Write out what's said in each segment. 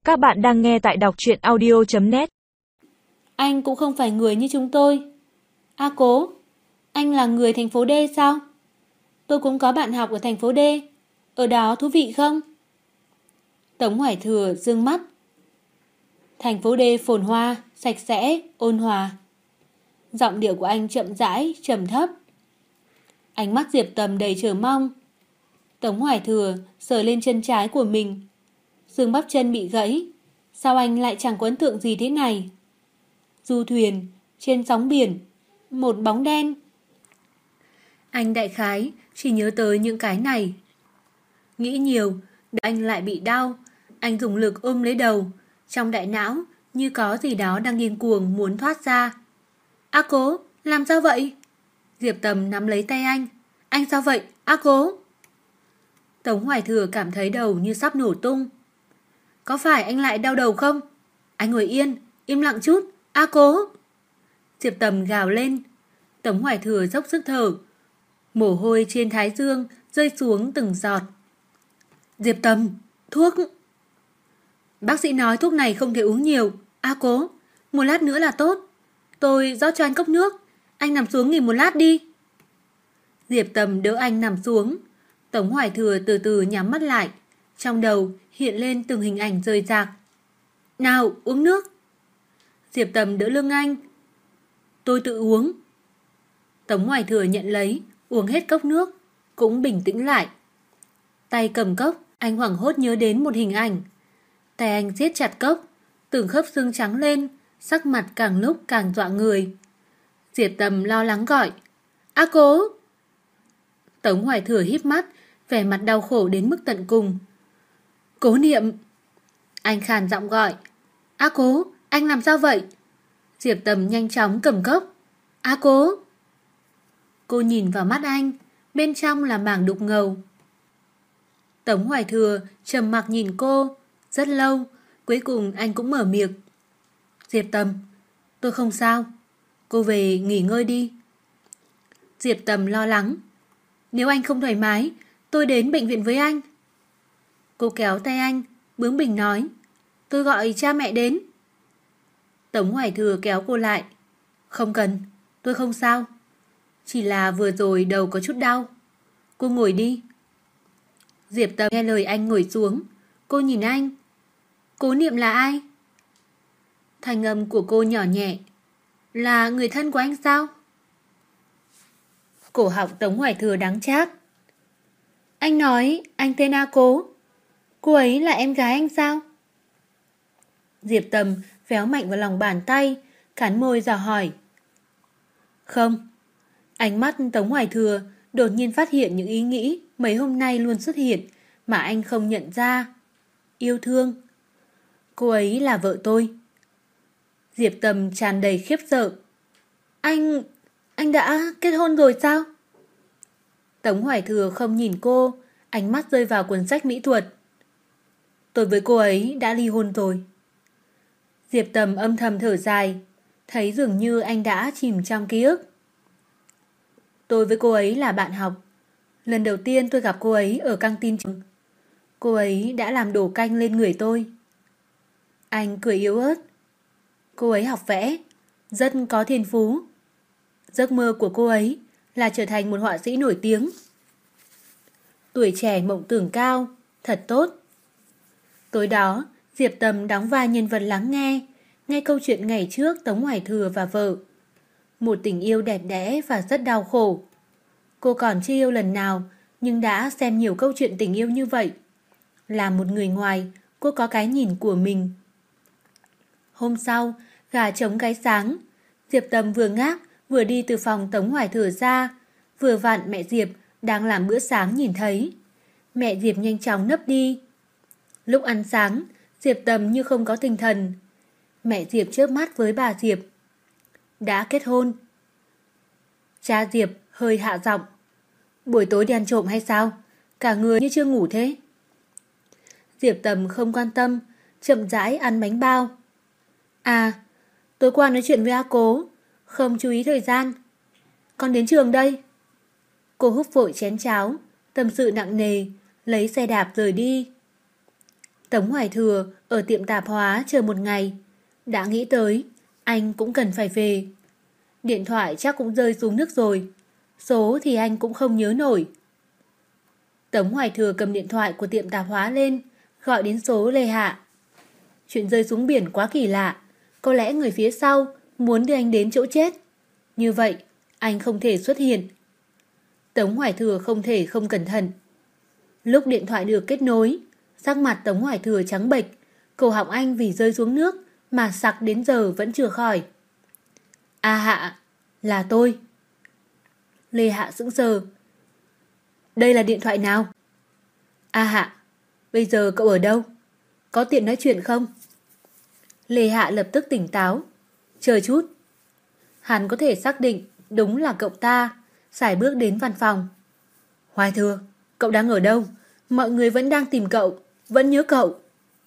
Các bạn đang nghe tại đọc truyện audio.net. Anh cũng không phải người như chúng tôi. À Cố, anh là người thành phố D sao? Tôi cũng có bạn học ở thành phố D. Ở đó thú vị không? Tống Hoài Thừa dương mắt. Thành phố D phồn hoa, sạch sẽ, ôn hòa. Giọng điệu của anh chậm rãi, trầm thấp. Ánh mắt Diệp Tầm đầy chờ mong. Tống Hoài Thừa sờ lên chân trái của mình. Xương bắp chân bị gãy. Sao anh lại chẳng có ấn tượng gì thế này? Du thuyền, trên sóng biển, một bóng đen. Anh đại khái chỉ nhớ tới những cái này. Nghĩ nhiều, đầu anh lại bị đau. Anh dùng lực ôm lấy đầu. Trong đại não như có gì đó đang điên cuồng muốn thoát ra. A Cố, làm sao vậy? Diệp Tầm nắm lấy tay anh. Anh sao vậy? A Cố. Tống Hoài Thừa cảm thấy đầu như sắp nổ tung. Có phải anh lại đau đầu không? Anh ngồi yên, im lặng chút. A Cố. Diệp Tầm gào lên. Tống Hoài Thừa dốc sức thở. Mồ hôi trên thái dương rơi xuống từng giọt. Diệp Tầm, thuốc. Bác sĩ nói thuốc này không thể uống nhiều. A Cố, một lát nữa là tốt. Tôi rót cho anh cốc nước. Anh nằm xuống nghỉ một lát đi. Diệp Tầm đỡ anh nằm xuống. Tống Hoài Thừa từ từ nhắm mắt lại. Trong đầu hiện lên từng hình ảnh rời rạc. Nào, uống nước. Diệp Tầm đỡ lưng anh. Tôi tự uống. Tống Hoài Thừa nhận lấy, uống hết cốc nước, cũng bình tĩnh lại. Tay cầm cốc, anh hoảng hốt nhớ đến một hình ảnh. Tay anh siết chặt cốc, từng khớp xương trắng lên, sắc mặt càng lúc càng dọa người. Diệp Tầm lo lắng gọi. A Cố. Tống Hoài Thừa híp mắt, vẻ mặt đau khổ đến mức tận cùng. Cố Niệm. Anh khàn giọng gọi. A Cố, anh làm sao vậy? Diệp Tầm nhanh chóng cầm cốc. A Cố. Cô nhìn vào mắt anh, bên trong là mảng đục ngầu. Tống Hoài Thừa trầm mặc nhìn cô, rất lâu, cuối cùng anh cũng mở miệng. Diệp Tầm, tôi không sao, cô về nghỉ ngơi đi. Diệp Tầm lo lắng. Nếu anh không thoải mái, tôi đến bệnh viện với anh. Cô kéo tay anh, bướng bỉnh nói. Tôi gọi cha mẹ đến. Tống Hoài Thừa kéo cô lại. Không cần, tôi không sao. Chỉ là vừa rồi đầu có chút đau. Cô ngồi đi. Diệp Tầm nghe lời anh ngồi xuống. Cô nhìn anh. Cố Niệm là ai? Thanh âm của cô nhỏ nhẹ. Là người thân của anh sao? Cổ họng Tống Hoài Thừa đắng chát. Anh nói anh tên A Cố. Cô ấy là em gái anh sao? Diệp Tầm véo mạnh vào lòng bàn tay, cắn môi dò hỏi. Không. Ánh mắt Tống Hoài Thừa đột nhiên phát hiện những ý nghĩ mấy hôm nay luôn xuất hiện mà anh không nhận ra. Yêu thương. Cô ấy là vợ tôi. Diệp Tầm tràn đầy khiếp sợ. Anh đã kết hôn rồi sao? Tống Hoài Thừa không nhìn cô, ánh mắt rơi vào cuốn sách mỹ thuật. Tôi với cô ấy đã ly hôn rồi. Diệp Tầm âm thầm thở dài, thấy dường như anh đã chìm trong ký ức. Tôi với cô ấy là bạn học. Lần đầu tiên tôi gặp cô ấy ở căng tin trường. Cô ấy đã làm đổ canh lên người tôi. Anh cười yếu ớt. Cô ấy học vẽ, rất có thiên phú. Giấc mơ của cô ấy là trở thành một họa sĩ nổi tiếng. Tuổi trẻ mộng tưởng cao, thật tốt. Tối đó, Diệp Tầm đóng vai nhân vật lắng nghe câu chuyện ngày trước Tống Hoài Thừa và vợ. Một tình yêu đẹp đẽ và rất đau khổ. Cô còn chưa yêu lần nào, nhưng đã xem nhiều câu chuyện tình yêu như vậy. Là một người ngoài, cô có cái nhìn của mình. Hôm sau, gà trống gáy sáng. Diệp Tầm vừa ngáp, vừa đi từ phòng Tống Hoài Thừa ra. Vừa vặn mẹ Diệp đang làm bữa sáng nhìn thấy. Mẹ Diệp nhanh chóng nấp đi. Lúc ăn sáng, Diệp Tầm như không có tinh thần. Mẹ Diệp chớp mắt với bà Diệp. Đã kết hôn. Cha Diệp hơi hạ giọng. Buổi tối đi ăn trộm hay sao? Cả người như chưa ngủ thế. Diệp Tầm không quan tâm, chậm rãi ăn bánh bao. À, tối qua nói chuyện với A Cố, không chú ý thời gian. Con đến trường đây. Cô húp vội chén cháo, tâm sự nặng nề, lấy xe đạp rời đi. Tống Hoài Thừa ở tiệm tạp hóa chờ một ngày. Đã nghĩ tới, anh cũng cần phải về. Điện thoại chắc cũng rơi xuống nước rồi. Số thì anh cũng không nhớ nổi. Tống Hoài Thừa cầm điện thoại của tiệm tạp hóa lên, gọi đến số Lê Hạ. Chuyện rơi xuống biển quá kỳ lạ. Có lẽ người phía sau muốn đưa anh đến chỗ chết. Như vậy, anh không thể xuất hiện. Tống Hoài Thừa không thể không cẩn thận. Lúc điện thoại được kết nối, sắc mặt Tống Hoài Thừa trắng bệch, cổ họng anh vì rơi xuống nước mà sặc đến giờ vẫn chưa khỏi. A Hạ, là tôi. Lê Hạ sững sờ. Đây là điện thoại nào? A Hạ, bây giờ cậu ở đâu? Có tiện nói chuyện không? Lê Hạ lập tức tỉnh táo. Chờ chút. Hắn có thể xác định đúng là cậu ta, sải bước đến văn phòng. Hoài Thừa, cậu đang ở đâu? Mọi người vẫn đang tìm cậu, vẫn nhớ cậu.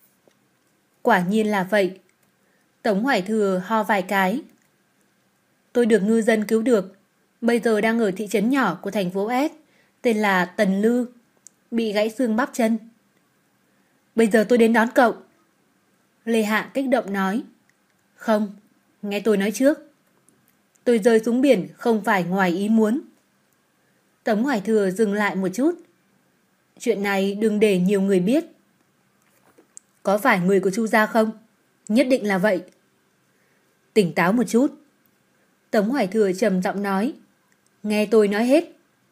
Quả nhiên là vậy. Tống Hoài Thừa ho vài cái. Tôi được ngư dân cứu được. Bây giờ đang ở thị trấn nhỏ của thành phố S, tên là Tần Lư, bị gãy xương bắp chân. Bây giờ tôi đến đón cậu. Lê Hạ kích động nói. Không, nghe tôi nói trước. Tôi rơi xuống biển không phải ngoài ý muốn. Tống Hoài Thừa dừng lại một chút. Chuyện này đừng để nhiều người biết. Có phải người của Chu gia không? Nhất định là vậy. Tỉnh táo một chút. Tống Hoài Thừa trầm giọng nói. Nghe tôi nói hết.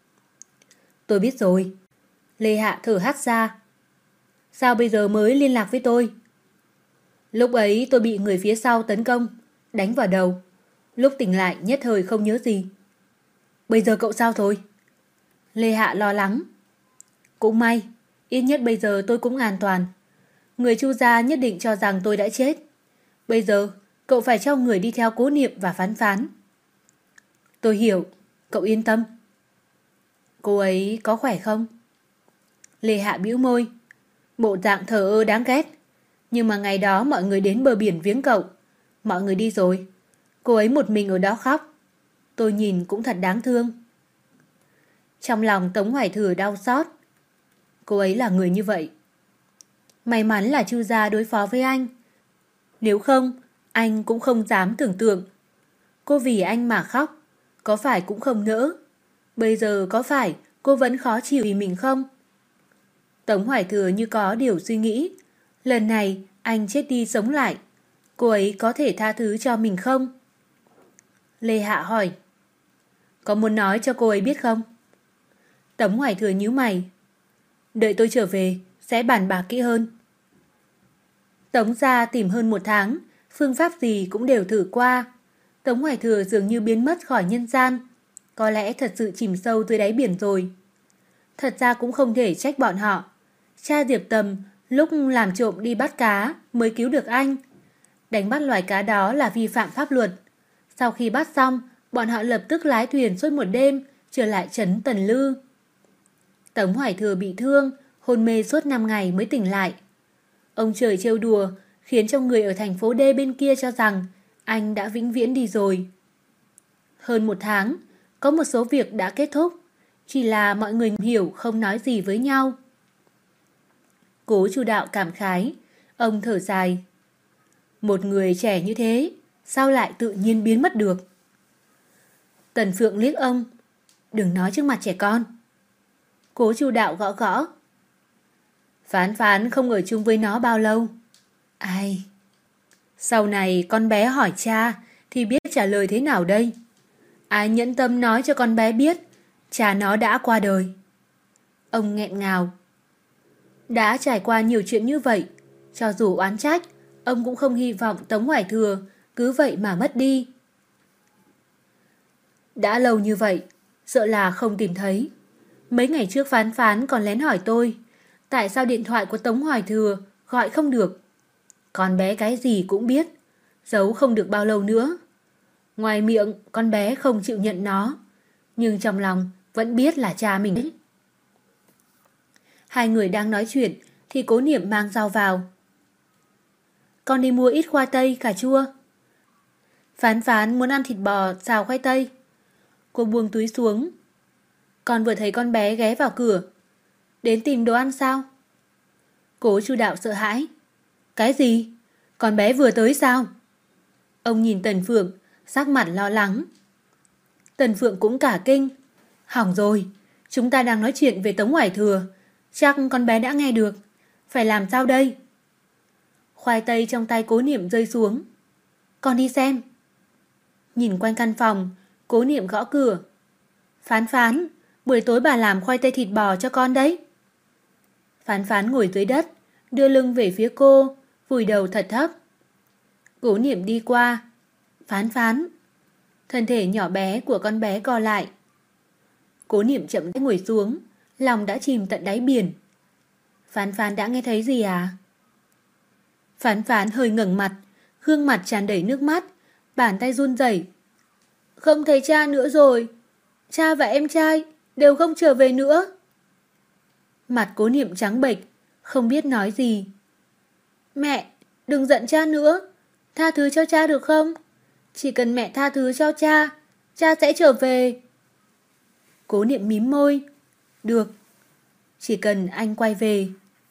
Tôi biết rồi. Lê Hạ thở hắt ra. Sao bây giờ mới liên lạc với tôi? Lúc ấy tôi bị người phía sau tấn công, đánh vào đầu. Lúc tỉnh lại nhất thời không nhớ gì. Bây giờ cậu sao rồi? Lê Hạ lo lắng. Cũng may, ít nhất bây giờ tôi cũng an toàn. Người Chu gia nhất định cho rằng tôi đã chết. Bây giờ cậu phải cho người đi theo Cố Niệm và Phán Phán. Tôi hiểu, cậu yên tâm. Cô ấy có khỏe không? Lê Hạ bĩu môi. Bộ dạng thờ ơ đáng ghét. Nhưng mà ngày đó mọi người đến bờ biển viếng cậu. Mọi người đi rồi. Cô ấy một mình ở đó khóc. Tôi nhìn cũng thật đáng thương. Trong lòng Tống Hoài Thừa đau xót. Cô ấy là người như vậy. May mắn là Chu gia đối phó với anh. Nếu không, anh cũng không dám tưởng tượng. Cô vì anh mà khóc, có phải cũng không nỡ. Bây giờ có phải cô vẫn khó chịu vì mình không? Tống Hoài Thừa như có điều suy nghĩ. Lần này anh chết đi sống lại, cô ấy có thể tha thứ cho mình không? Lê Hạ hỏi. Có muốn nói cho cô ấy biết không? Tống Hoài Thừa nhíu mày. Đợi tôi trở về sẽ bàn bạc kỹ hơn. Tống gia tìm hơn 1 tháng, phương pháp gì cũng đều thử qua. Tống Hoài Thừa dường như biến mất khỏi nhân gian. Có lẽ thật sự chìm sâu dưới đáy biển rồi. Thật ra cũng không thể trách bọn họ. Cha Diệp Tầm lúc làm trộm đi bắt cá mới cứu được anh. Đánh bắt loài cá đó là vi phạm pháp luật. Sau khi bắt xong, bọn họ lập tức lái thuyền suốt một đêm trở lại trấn Tần Lư. Tống Hoài Thừa bị thương, hôn mê suốt 5 ngày mới tỉnh lại. Ông trời trêu đùa khiến cho người ở thành phố D bên kia cho rằng anh đã vĩnh viễn đi rồi. Hơn 1 tháng, có một số việc đã kết thúc, chỉ là mọi người hiểu không nói gì với nhau. Cố Chu Đạo cảm khái, ông thở dài. Một người trẻ như thế, sao lại tự nhiên biến mất được? Tần Phượng liếc ông, đừng nói trước mặt trẻ con. Cố Chu Đạo gõ gõ. Phán Phán không ở chung với nó bao lâu. Ai? Sau này con bé hỏi cha thì biết trả lời thế nào đây? Ai nhẫn tâm nói cho con bé biết cha nó đã qua đời? Ông nghẹn ngào. Đã trải qua nhiều chuyện như vậy, cho dù oán trách, ông cũng không hy vọng Tống Hoài Thừa cứ vậy mà mất đi. Đã lâu như vậy, sợ là không tìm thấy. Mấy ngày trước Phán Phán còn lén hỏi tôi, tại sao điện thoại của Tống Hoài Thừa gọi không được. Con bé cái gì cũng biết, giấu không được bao lâu nữa. Ngoài miệng, con bé không chịu nhận nó, nhưng trong lòng vẫn biết là cha mình đấy. Hai người đang nói chuyện thì Cố Niệm mang rau vào. Con đi mua ít khoai tây, cà chua. Phán Phán muốn ăn thịt bò xào khoai tây. Cô buông túi xuống. Con vừa thấy con bé ghé vào cửa. Đến tìm đồ ăn sao? Cố Chu Đạo sợ hãi. Cái gì? Con bé vừa tới sao? Ông nhìn Tần Phượng, sắc mặt lo lắng. Tần Phượng cũng cả kinh. Hỏng rồi, chúng ta đang nói chuyện về Tống Hoài Thừa. Chắc con bé đã nghe được. Phải làm sao đây? Khoai tây trong tay Cố Niệm rơi xuống. Con đi xem. Nhìn quanh căn phòng, Cố Niệm gõ cửa. Phán Phán, buổi tối bà làm khoai tây thịt bò cho con đấy. Phán Phán ngồi dưới đất, đưa lưng về phía cô, vùi đầu thật thấp. Cố Niệm đi qua. Phán Phán. Thân thể nhỏ bé của con bé co lại. Cố Niệm chậm rãi ngồi xuống, lòng đã chìm tận đáy biển. Phán Phán đã nghe thấy gì à? Phán Phán hơi ngẩng mặt, gương mặt tràn đầy nước mắt, bàn tay run rẩy. Không thấy cha nữa rồi. Cha và em trai đều không trở về nữa. Mặt Cố Niệm trắng bệch, không biết nói gì. Mẹ, đừng giận cha nữa. Tha thứ cho cha được không? Chỉ cần mẹ tha thứ cho cha, cha sẽ trở về. Cố Niệm mím môi. Được, chỉ cần anh quay về.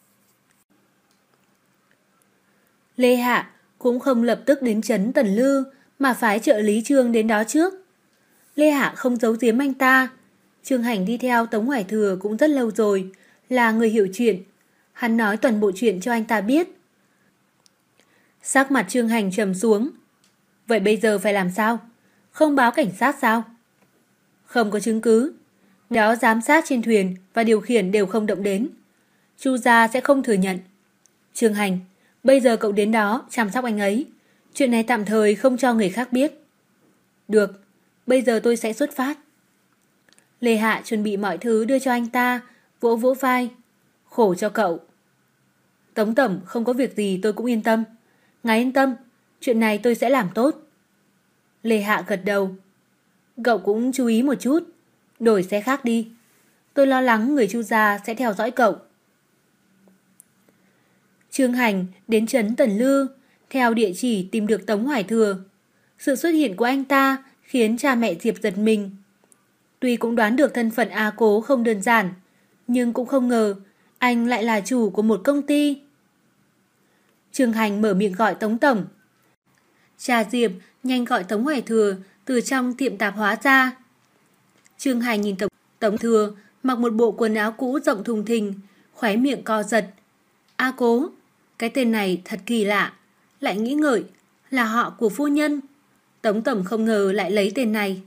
Lê Hạ cũng không lập tức đến trấn Tần Lư, mà phái trợ lý Trương đến đó trước. Lê Hạ không giấu giếm anh ta. Trương Hành đi theo Tống Hoài Thừa cũng rất lâu rồi, là người hiểu chuyện. Hắn nói toàn bộ chuyện cho anh ta biết. Sắc mặt Trương Hành trầm xuống. Vậy bây giờ phải làm sao? Không báo cảnh sát sao? Không có chứng cứ. Đó giám sát trên thuyền và điều khiển đều không động đến. Chu gia sẽ không thừa nhận. Trương Hành, bây giờ cậu đến đó chăm sóc anh ấy. Chuyện này tạm thời không cho người khác biết. Được, bây giờ tôi sẽ xuất phát. Lê Hạ chuẩn bị mọi thứ đưa cho anh ta, vỗ vỗ vai. Khổ cho cậu. Tống Tổng không có việc gì tôi cũng yên tâm. Ngài yên tâm, chuyện này tôi sẽ làm tốt. Lê Hạ gật đầu. Cậu cũng chú ý một chút, đổi xe khác đi. Tôi lo lắng người Chu gia sẽ theo dõi cậu. Trương Hành đến trấn Tần Lư, theo địa chỉ tìm được Tống Hoài Thừa. Sự xuất hiện của anh ta khiến cha mẹ Diệp giật mình. Tuy cũng đoán được thân phận A Cố không đơn giản, nhưng cũng không ngờ anh lại là chủ của một công ty. Trương Hành mở miệng gọi Tống Tổng. Cha Diệp nhanh gọi Tống Hoài Thừa từ trong tiệm tạp hóa ra. Trương Hành nhìn Tống Thừa mặc một bộ quần áo cũ rộng thùng thình, khóe miệng co giật. A Cố, cái tên này thật kỳ lạ, lại nghĩ ngợi là họ của phu nhân. Tống Tổng không ngờ lại lấy tên này.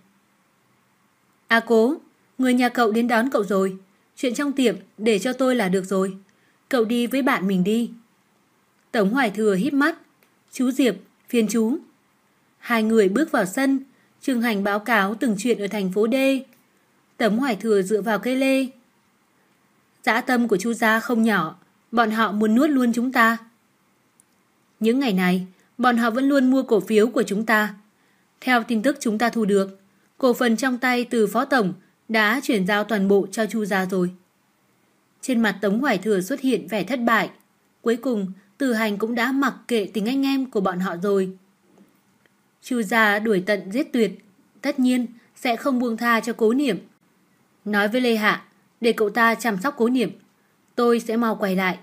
A Cố, người nhà cậu đến đón cậu rồi. Chuyện trong tiệm để cho tôi là được rồi. Cậu đi với bạn mình đi. Tống Hoài Thừa híp mắt. Chú Diệp, phiền chú. Hai người bước vào sân. Trương Hành báo cáo từng chuyện ở thành phố D. Tống Hoài Thừa dựa vào cây lê. Dã tâm của Chu gia không nhỏ. Bọn họ muốn nuốt luôn chúng ta. Những ngày này, bọn họ vẫn luôn mua cổ phiếu của chúng ta. Theo tin tức chúng ta thu được, cổ phần trong tay từ Phó Tổng đã chuyển giao toàn bộ cho Chu gia rồi. Trên mặt Tống Hoài Thừa xuất hiện vẻ thất bại. Cuối cùng, Từ Hành cũng đã mặc kệ tình anh em của bọn họ rồi. Chu gia đuổi tận giết tuyệt, tất nhiên sẽ không buông tha cho Cố Niệm. Nói với Lê Hạ, để cậu ta chăm sóc Cố Niệm. Tôi sẽ mau quay lại.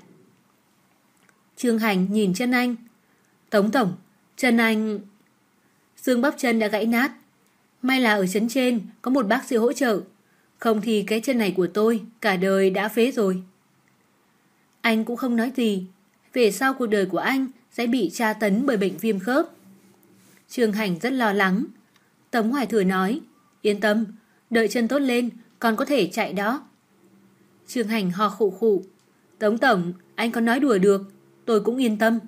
Trương Hành nhìn chân anh. Tống Tổng, chân anh... Xương bắp chân đã gãy nát. May là ở trấn trên có một bác sĩ hỗ trợ. Không thì cái chân này của tôi cả đời đã phế rồi. Anh cũng không nói gì. Về sau cuộc đời của anh sẽ bị tra tấn bởi bệnh viêm khớp. Trương Hành rất lo lắng. Tống Hoài Thừa nói, yên tâm, đợi chân tốt lên còn có thể chạy đó. Trương Hành ho khụ khụ. Tống Tổng, anh có nói đùa được, tôi cũng yên tâm.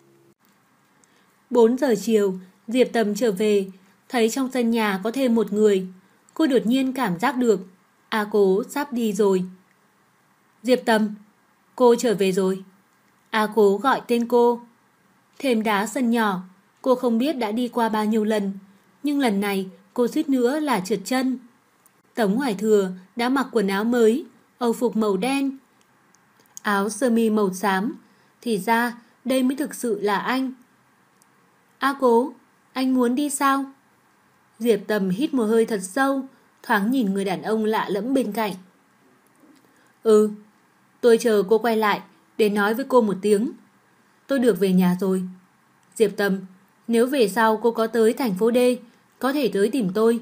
4 giờ chiều, Diệp Tầm trở về, thấy trong sân nhà có thêm một người. Cô đột nhiên cảm giác được A Cố sắp đi rồi. Diệp Tầm, cô trở về rồi. A Cố gọi tên cô. Thềm đá sân nhỏ, cô không biết đã đi qua bao nhiêu lần, nhưng lần này cô suýt nữa là trượt chân. Tống Hoài Thừa đã mặc quần áo mới, âu phục màu đen, áo sơ mi màu xám. Thì ra đây mới thực sự là anh. A Cố, anh muốn đi sao? Diệp Tầm hít một hơi thật sâu, thoáng nhìn người đàn ông lạ lẫm bên cạnh. Tôi chờ cô quay lại đến nói với cô một tiếng. Tôi được về nhà rồi. Diệp Tầm, nếu về sau cô có tới thành phố D, có thể tới tìm tôi.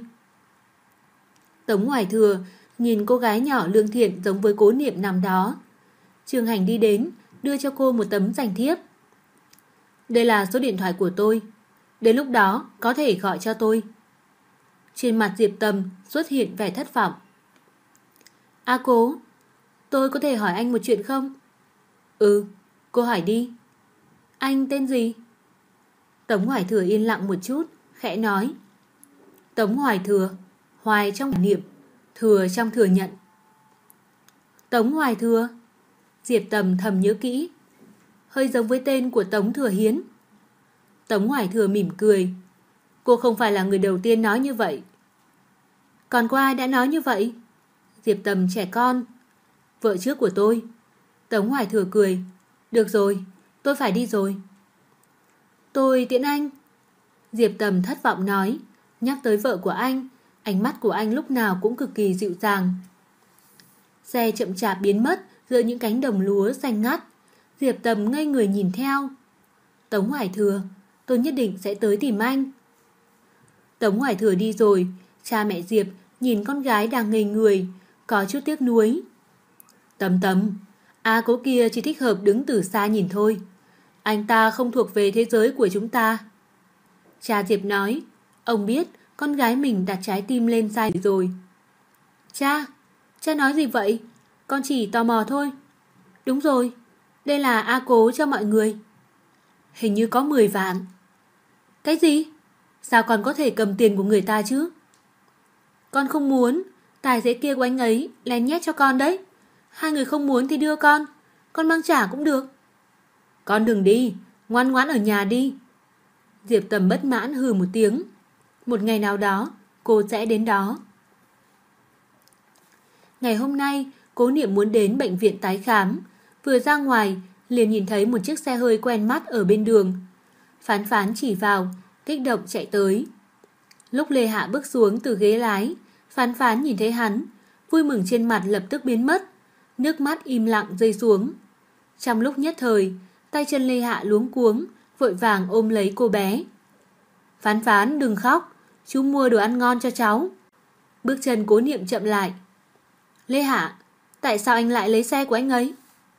Tống Hoài Thừa nhìn cô gái nhỏ lương thiện giống với Cố Niệm nằm đó. Trương Hành đi đến, đưa cho cô một tấm danh thiếp. Đây là số điện thoại của tôi. Đến lúc đó có thể gọi cho tôi. Trên mặt Diệp Tầm xuất hiện vẻ thất vọng. Cố, tôi có thể hỏi anh một chuyện không? Ừ, cô hỏi đi. Anh tên gì? Tống Hoài Thừa yên lặng một chút, khẽ nói. Tống Hoài Thừa, Hoài trong niệm, Thừa trong thừa nhận. Tống Hoài Thừa. Diệp Tầm thầm nhớ kỹ. Hơi giống với tên của Tống Thừa Hiến. Tống Hoài Thừa mỉm cười. Cô không phải là người đầu tiên nói như vậy. Còn có ai đã nói như vậy? Diệp Tầm trẻ con. Vợ trước của tôi. Tống Hoài Thừa cười. Được rồi, tôi phải đi rồi. Tôi tiễn anh. Diệp Tầm thất vọng nói. Nhắc tới vợ của anh, ánh mắt của anh lúc nào cũng cực kỳ dịu dàng. Xe chậm chạp biến mất giữa những cánh đồng lúa xanh ngắt. Diệp Tầm ngây người nhìn theo. Tống Hoài Thừa, tôi nhất định sẽ tới tìm anh. Tống Hoài Thừa đi rồi, cha mẹ Diệp nhìn con gái đang ngây người, có chút tiếc nuối. Tầm, Cố kia chỉ thích hợp đứng từ xa nhìn thôi. Anh ta không thuộc về thế giới của chúng ta. Cha Diệp nói, ông biết con gái mình đặt trái tim lên sai rồi. Cha nói gì vậy? Con chỉ tò mò thôi. Đúng rồi, đây là Cố cho mọi người. Hình như có 10 vạn. Cái gì? Sao con có thể cầm tiền của người ta chứ? Con không muốn. Tài xế kia của anh ấy lén nhét cho con đấy. Hai người không muốn thì đưa con mang trả cũng được. Con đừng đi, ngoan ngoãn ở nhà đi. Diệp Tầm bất mãn hừ một tiếng. Một ngày nào đó cô sẽ đến đó. Ngày hôm nay Cố Niệm muốn đến bệnh viện tái khám. Vừa ra ngoài liền nhìn thấy một chiếc xe hơi quen mắt ở bên đường. Phán Phán chỉ vào, kích động chạy tới. Lúc Lê Hạ bước xuống từ ghế lái, Phán Phán nhìn thấy hắn, vui mừng trên mặt lập tức biến mất, nước mắt im lặng rơi xuống. Trong lúc nhất thời, tay chân Lê Hạ luống cuống, vội vàng ôm lấy cô bé. Phán Phán đừng khóc, chú mua đồ ăn ngon cho cháu. Bước chân Cố Niệm chậm lại. Lê Hạ, tại sao anh lại lấy xe của anh ấy?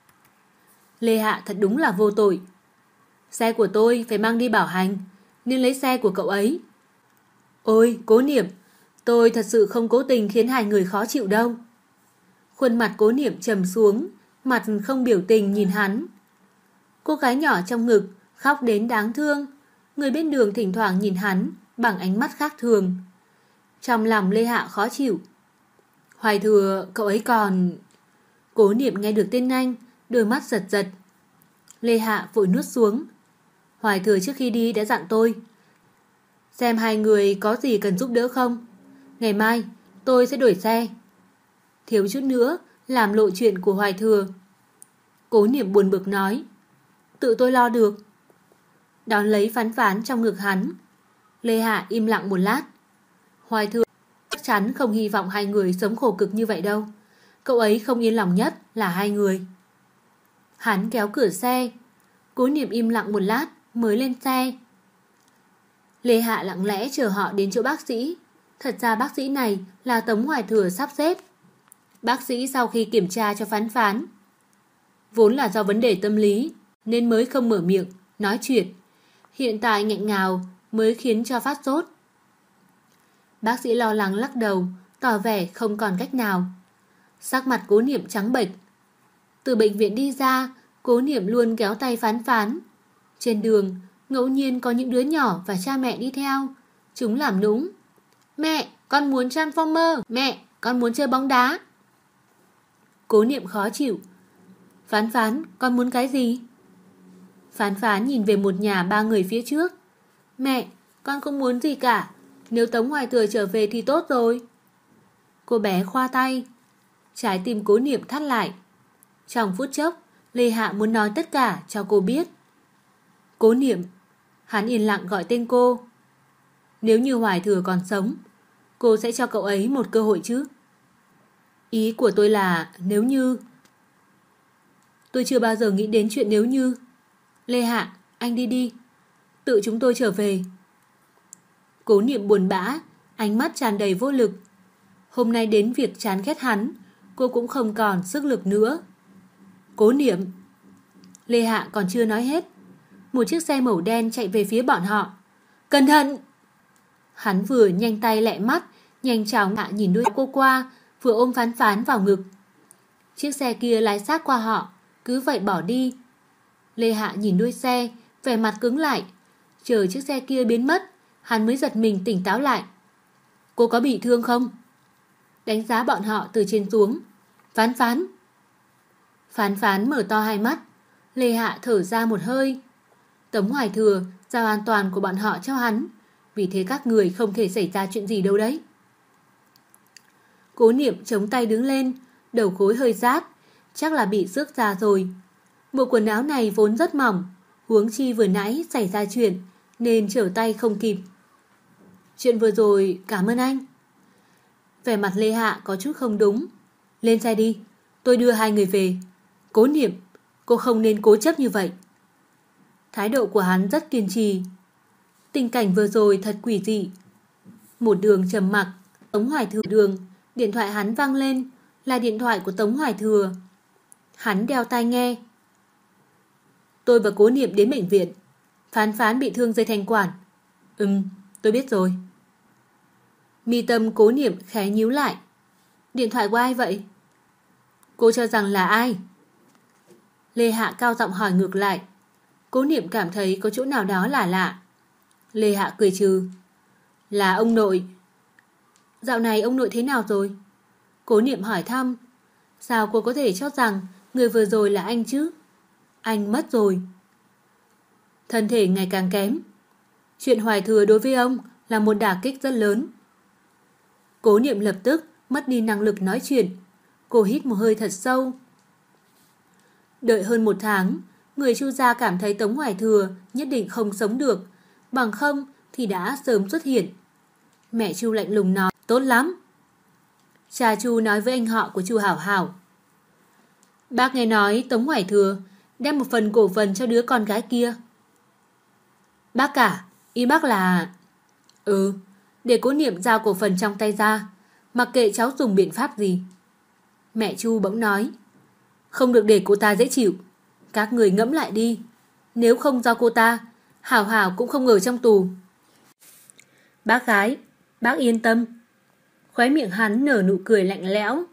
Lê Hạ thật đúng là vô tội. Xe của tôi phải mang đi bảo hành, nên lấy xe của cậu ấy. Ôi, Cố Niệm, tôi thật sự không cố tình khiến hai người khó chịu đâu. Khuôn mặt Cố Niệm trầm xuống, mặt không biểu tình nhìn hắn. Cô gái nhỏ trong ngực khóc đến đáng thương. Người bên đường thỉnh thoảng nhìn hắn bằng ánh mắt khác thường. Trong lòng Lê Hạ khó chịu. Hoài Thừa, cậu ấy còn... Cố Niệm nghe được tên anh, đôi mắt giật giật. Lê Hạ vội nuốt xuống. Hoài Thừa trước khi đi đã dặn tôi, xem hai người có gì cần giúp đỡ không. Ngày mai tôi sẽ đổi xe. Thiếu chút nữa làm lộ chuyện của Hoài Thừa. Cố Niệm buồn bực nói, tự tôi lo được. Đón lấy Phán Phán trong ngực hắn. Lê Hạ im lặng một lát. Hoài Thừa chắc chắn không hy vọng hai người sống khổ cực như vậy đâu. Cậu ấy không yên lòng nhất là hai người. Hắn kéo cửa xe. Cố Niệm im lặng một lát mới lên xe. Lê Hạ lặng lẽ chờ họ đến chỗ bác sĩ. Thật ra bác sĩ này là Tống Hoài Thừa sắp xếp. Bác sĩ sau khi kiểm tra cho Phán Phán, vốn là do vấn đề tâm lý nên mới không mở miệng nói chuyện. Hiện tại nghẹn ngào mới khiến cho phát sốt. Bác sĩ lo lắng lắc đầu, tỏ vẻ không còn cách nào. Sắc mặt Cố Niệm trắng bệch. Từ bệnh viện đi ra, Cố Niệm luôn kéo tay Phán Phán. Trên đường, ngẫu nhiên có những đứa nhỏ và cha mẹ đi theo. Chúng làm nũng. Mẹ, con muốn Transformer. Mẹ, con muốn chơi bóng đá. Cố Niệm khó chịu. Phán Phán, con muốn cái gì? Phán Phán nhìn về một nhà ba người phía trước. Mẹ, con không muốn gì cả. Nếu Tống Hoài Thừa trở về thì tốt rồi. Cô bé khoa tay. Trái tim Cố Niệm thắt lại. Trong phút chốc, Lê Hạ muốn nói tất cả cho cô biết. Cố Niệm. Hắn yên lặng gọi tên cô. Nếu như Hoài Thừa còn sống, cô sẽ cho cậu ấy một cơ hội chứ? Ý của tôi là nếu như... Tôi chưa bao giờ nghĩ đến chuyện nếu như. Lê Hạ, anh đi đi. Tự chúng tôi trở về. Cố Niệm buồn bã, ánh mắt tràn đầy vô lực. Hôm nay đến việc chán ghét hắn, cô cũng không còn sức lực nữa. Cố Niệm. Lê Hạ còn chưa nói hết. Một chiếc xe màu đen chạy về phía bọn họ. Cẩn thận! Hắn vừa nhanh tay lẹ mắt, nhanh chóng nhìn đuôi cô qua, vừa ôm Phán Phán vào ngực. Chiếc xe kia lái sát qua họ, cứ vậy bỏ đi. Lê Hạ nhìn đuôi xe, vẻ mặt cứng lại. Chờ chiếc xe kia biến mất, hắn mới giật mình tỉnh táo lại. Cô có bị thương không? Đánh giá bọn họ từ trên xuống. Phán Phán. Phán Phán mở to hai mắt. Lê Hạ thở ra một hơi. Tống Hoài Thừa giao an toàn của bọn họ cho hắn, vì thế các người không thể xảy ra chuyện gì đâu đấy. Cố Niệm chống tay đứng lên, đầu gối hơi rát, chắc là bị rước ra rồi. Bộ quần áo này vốn rất mỏng, huống chi vừa nãy xảy ra chuyện nên trở tay không kịp. Chuyện vừa rồi cảm ơn anh. Vẻ mặt Lê Hạ có chút không đúng. Lên xe đi, tôi đưa hai người về. Cố Niệm, cô không nên cố chấp như vậy. Thái độ của hắn rất kiên trì. Tình cảnh vừa rồi thật quỷ dị. Một đường trầm mặc. Tống Hoài Thừa đường. Điện thoại hắn vang lên. Là điện thoại của Tống Hoài Thừa. Hắn đeo tai nghe. Tôi và Cố Niệm đến bệnh viện. Phán Phán bị thương dây thanh quản. Tôi biết rồi. Mi tâm Cố Niệm khẽ nhíu lại. Điện thoại của ai vậy? Cô cho rằng là ai? Lê Hạ cao giọng hỏi ngược lại. Cố Niệm cảm thấy có chỗ nào đó là lạ. Lê Hạ cười trừ. Là ông nội. Dạo này ông nội thế nào rồi? Cố Niệm hỏi thăm. Sao cô có thể cho rằng người vừa rồi là anh chứ? Anh mất rồi. Thân thể ngày càng kém. Chuyện Hoài Thừa đối với ông là một đả kích rất lớn. Cố Niệm lập tức mất đi năng lực nói chuyện. Cô hít một hơi thật sâu. Đợi hơn một tháng, người Chu gia cảm thấy Tống Hoài Thừa nhất định không sống được, bằng không thì đã sớm xuất hiện. Mẹ Chu lạnh lùng nói, tốt lắm. Cha Chu nói với anh họ của Chu Hảo Hảo. Bác nghe nói Tống Hoài Thừa đem một phần cổ phần cho đứa con gái kia. Bác cả, ý bác là... để Cố Niệm giao cổ phần trong tay ra, mặc kệ cháu dùng biện pháp gì. Mẹ Chu bỗng nói, không được để cô ta dễ chịu. Các người ngẫm lại đi. Nếu không do cô ta, Hảo Hảo cũng không ở trong tù. Bác gái, bác yên tâm. Khóe miệng hắn nở nụ cười lạnh lẽo.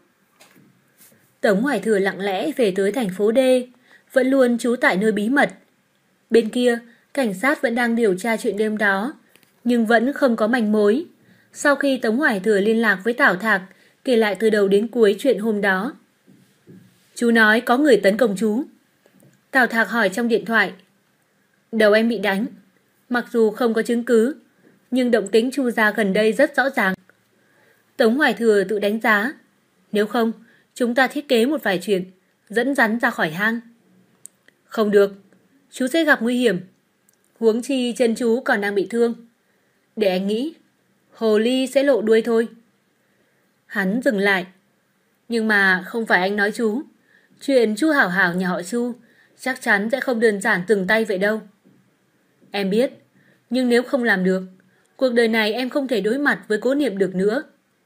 Tống Hoài Thừa lặng lẽ về tới thành phố D, vẫn luôn trú tại nơi bí mật. Bên kia, cảnh sát vẫn đang điều tra chuyện đêm đó, nhưng vẫn không có manh mối. Sau khi Tống Hoài Thừa liên lạc với Tảo Thạc, kể lại từ đầu đến cuối chuyện hôm đó. Chú nói có người tấn công chú. Tảo Thạc hỏi trong điện thoại. Đầu em bị đánh. Mặc dù không có chứng cứ, nhưng động tĩnh Chu gia gần đây rất rõ ràng. Tống Hoài Thừa tự đánh giá. Nếu không, chúng ta thiết kế một vài chuyện, dẫn rắn ra khỏi hang. Không được, chú sẽ gặp nguy hiểm. Huống chi chân chú còn đang bị thương. Để anh nghĩ, hồ ly sẽ lộ đuôi thôi. Hắn dừng lại. Nhưng mà không phải anh nói chú. Chuyện Chu Hảo Hảo nhà họ Chu chắc chắn sẽ không đơn giản từng tay vậy đâu. Em biết, nhưng nếu không làm được, cuộc đời này em không thể đối mặt với Cố Niệm được nữa.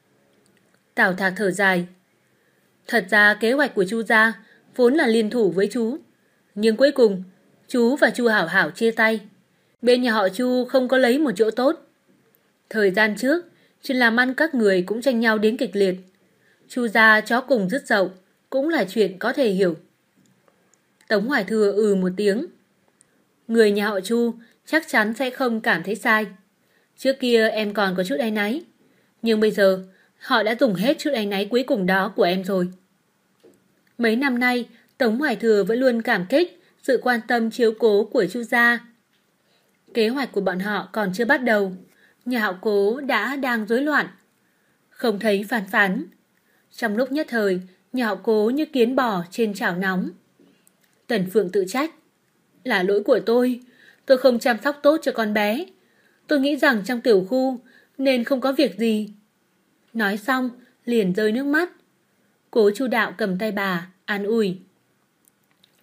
Tảo Thạc thở dài. Thật ra kế hoạch của Chu gia vốn là liên thủ với chú, nhưng cuối cùng chú và Chu Hảo Hảo chia tay. Bên nhà họ Chu không có lấy một chỗ tốt. Thời gian trước, chuyện làm ăn các người cũng tranh nhau đến kịch liệt. Chu gia chó cùng rứt dậu cũng là chuyện có thể hiểu. Tống Hoài Thừa một tiếng. Người nhà họ Chu chắc chắn sẽ không cảm thấy sai. Trước kia em còn có chút áy náy, nhưng bây giờ họ đã dùng hết chút áy náy cuối cùng đó của em rồi. Mấy năm nay, Tống Hoài Thừa vẫn luôn cảm kích sự quan tâm chiếu cố của Chu gia. Kế hoạch của bọn họ còn chưa bắt đầu, nhà họ Cố đang rối loạn. Không thấy Phán Phán. Trong lúc nhất thời, nhà họ Cố như kiến bò trên chảo nóng. Tần Phượng tự trách. Là lỗi của tôi không chăm sóc tốt cho con bé. Tôi nghĩ rằng trong tiểu khu nên không có việc gì. Nói xong, liền rơi nước mắt. Cố Chu Đạo cầm tay bà, an ủi.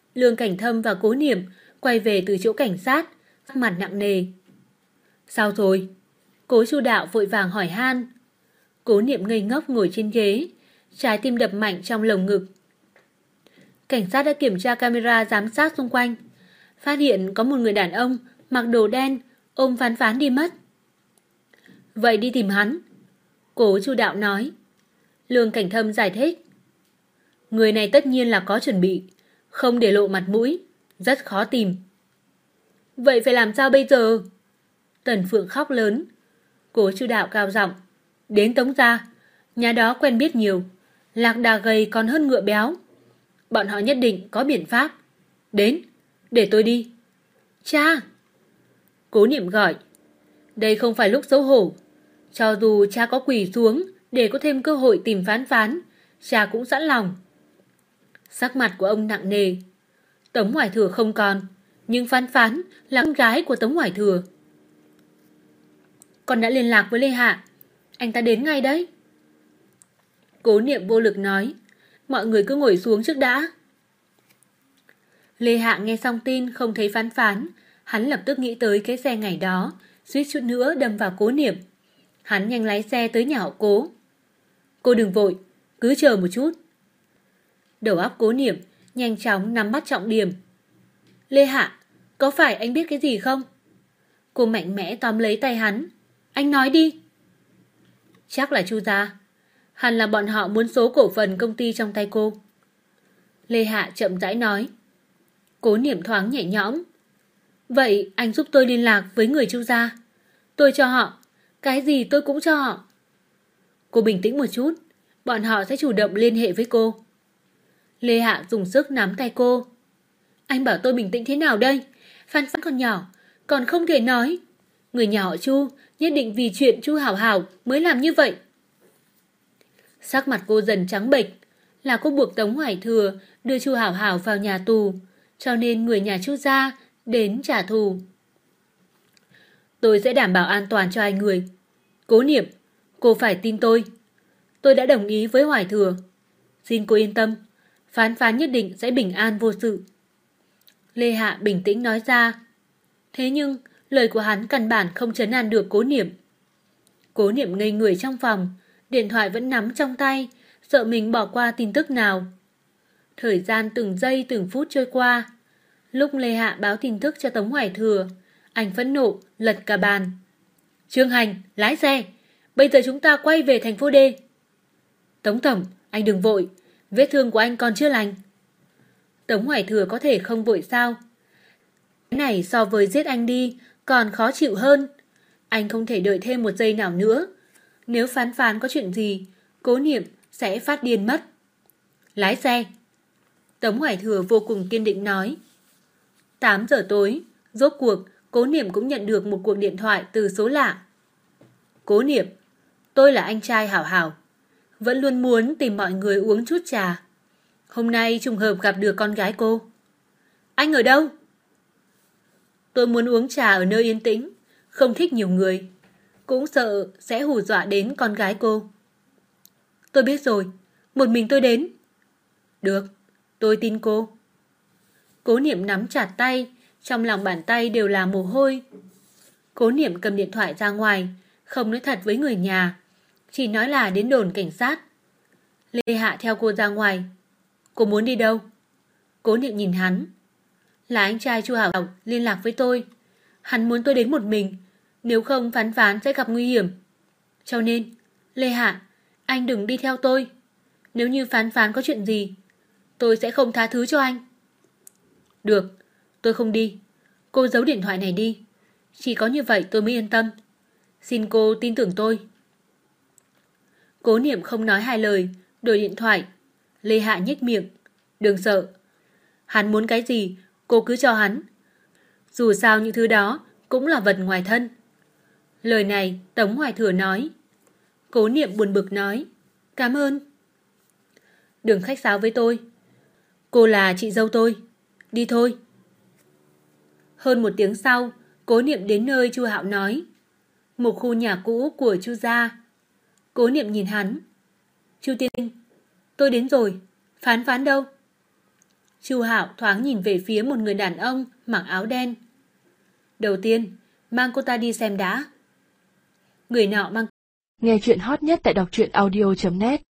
Lương Cảnh Thâm và Cố Niệm quay về từ chỗ cảnh sát, sắc mặt nặng nề. Sao rồi? Cố Chu Đạo vội vàng hỏi han. Cố Niệm ngây ngốc ngồi trên ghế, trái tim đập mạnh trong lồng ngực. Cảnh sát đã kiểm tra camera giám sát xung quanh, phát hiện có một người đàn ông mặc đồ đen ôm Phán Phán đi mất. Vậy đi tìm hắn. Cố Chu Đạo nói. Lương Cảnh Thâm giải thích. Người này tất nhiên là có chuẩn bị, không để lộ mặt mũi, rất khó tìm. Vậy phải làm sao bây giờ? Tần Phượng khóc lớn. Cố Chu Đạo cao giọng. Đến Tống gia, nhà đó quen biết nhiều, lạc đà gầy còn hơn ngựa béo. Bọn họ nhất định có biện pháp. Đến, để tôi đi. Cha! Cố Niệm gọi. Đây không phải lúc xấu hổ. Cho dù cha có quỳ xuống để có thêm cơ hội tìm Phán Phán, cha cũng sẵn lòng. Sắc mặt của ông nặng nề. Tống Hoài Thừa không còn, nhưng Phán Phán là con gái của Tống Hoài Thừa. Con đã liên lạc với Lê Hạ, anh ta đến ngay đấy. Cố Niệm vô lực nói. Mọi người cứ ngồi xuống trước đã. Lê Hạ nghe xong tin không thấy Phán Phán, hắn lập tức nghĩ tới cái xe ngày đó, suýt chút nữa đâm vào Cố Niệm. Hắn nhanh lái xe tới nhà họ Cố. Cô đừng vội, cứ chờ một chút. Đầu óc Cố Niệm nhanh chóng nắm bắt trọng điểm. Lê Hạ, có phải anh biết cái gì không? Cô mạnh mẽ tóm lấy tay hắn. Anh nói đi. Chắc là Chu gia. Hẳn là bọn họ muốn số cổ phần công ty trong tay cô. Lê Hạ chậm rãi nói. Cố Niệm thoáng nhẹ nhõm. Vậy anh giúp tôi liên lạc với người Chu gia. Tôi cho họ, cái gì tôi cũng cho họ. Cô bình tĩnh một chút, bọn họ sẽ chủ động liên hệ với cô. Lê Hạ dùng sức nắm tay cô. Anh bảo tôi bình tĩnh thế nào đây? Phán Phán còn nhỏ, còn không thể nói. Người nhà họ Chu nhất định vì chuyện Chu Hảo Hảo mới làm như vậy. Sắc mặt cô dần trắng bệch, là cô buộc Tống Hoài Thừa đưa Chu Hảo Hảo vào nhà tù, cho nên người nhà Chu gia đến trả thù. Tôi sẽ đảm bảo an toàn cho hai người. Cố Niệm, cô phải tin tôi. Tôi đã đồng ý với Hoài Thừa. Xin cô yên tâm, Phán Phán nhất định sẽ bình an vô sự. Lê Hạ bình tĩnh nói ra. Thế nhưng lời của hắn căn bản không trấn an được Cố Niệm. Cố Niệm ngây người trong phòng, điện thoại vẫn nắm trong tay, sợ mình bỏ qua tin tức nào. Thời gian từng giây từng phút trôi qua. Lúc Lê Hạ báo tin tức cho Tống Hoài Thừa, anh phẫn nộ lật cả bàn. Trương Hành, lái xe, bây giờ chúng ta quay về thành phố D. Tống Tổng, anh đừng vội, vết thương của anh còn chưa lành. Tống Hoài Thừa có thể không vội sao? Cái này so với giết anh đi còn khó chịu hơn. Anh không thể đợi thêm một giây nào nữa. Nếu Phán Phán có chuyện gì, Cố Niệm sẽ phát điên mất. Lái xe. Tống Hoài Thừa vô cùng kiên định nói. 8 giờ tối, rốt cuộc Cố Niệm cũng nhận được một cuộc điện thoại từ số lạ. Cố Niệm, tôi là anh trai Hảo Hảo, vẫn luôn muốn tìm mọi người uống chút trà. Hôm nay trùng hợp gặp được con gái cô. Anh ở đâu? Tôi muốn uống trà ở nơi yên tĩnh, không thích nhiều người, cũng sợ sẽ hù dọa đến con gái cô. Tôi biết rồi, một mình tôi đến. Được, tôi tin cô. Cố Niệm nắm chặt tay, trong lòng bàn tay đều là mồ hôi. Cố Niệm cầm điện thoại ra ngoài, không nói thật với người nhà, chỉ nói là đến đồn cảnh sát. Lê Hạ theo cô ra ngoài. Cô muốn đi đâu? Cố Niệm nhìn hắn. Là anh trai Chu Hảo Hảo liên lạc với tôi. Hắn muốn tôi đến một mình, nếu không Phán Phán sẽ gặp nguy hiểm. Cho nên, Lê Hạ, anh đừng đi theo tôi. Nếu như Phán Phán có chuyện gì, tôi sẽ không tha thứ cho anh. Được, tôi không đi. Cô giấu điện thoại này đi. Chỉ có như vậy tôi mới yên tâm. Xin cô tin tưởng tôi. Cố Niệm không nói hai lời, đổi điện thoại. Lê Hạ nhếch miệng. Đừng sợ. Hắn muốn cái gì, cô cứ cho hắn. Dù sao những thứ đó cũng là vật ngoài thân. Lời này Tống Hoài Thừa nói. Cố Niệm buồn bực nói. Cảm ơn. Đừng khách sáo với tôi. Cô là chị dâu tôi. Đi thôi. Hơn 1 tiếng sau, Cố Niệm đến nơi Chu Hạo nói. Một khu nhà cũ của Chu gia. Cố Niệm nhìn hắn. Chu tiên, tôi đến rồi. Phán Phán đâu? Chu Hạo thoáng nhìn về phía một người đàn ông mặc áo đen. Đầu tiên, mang cô ta đi xem đã. Người nọ mang. Nghe chuyện hot nhất tại đọc truyện audio.net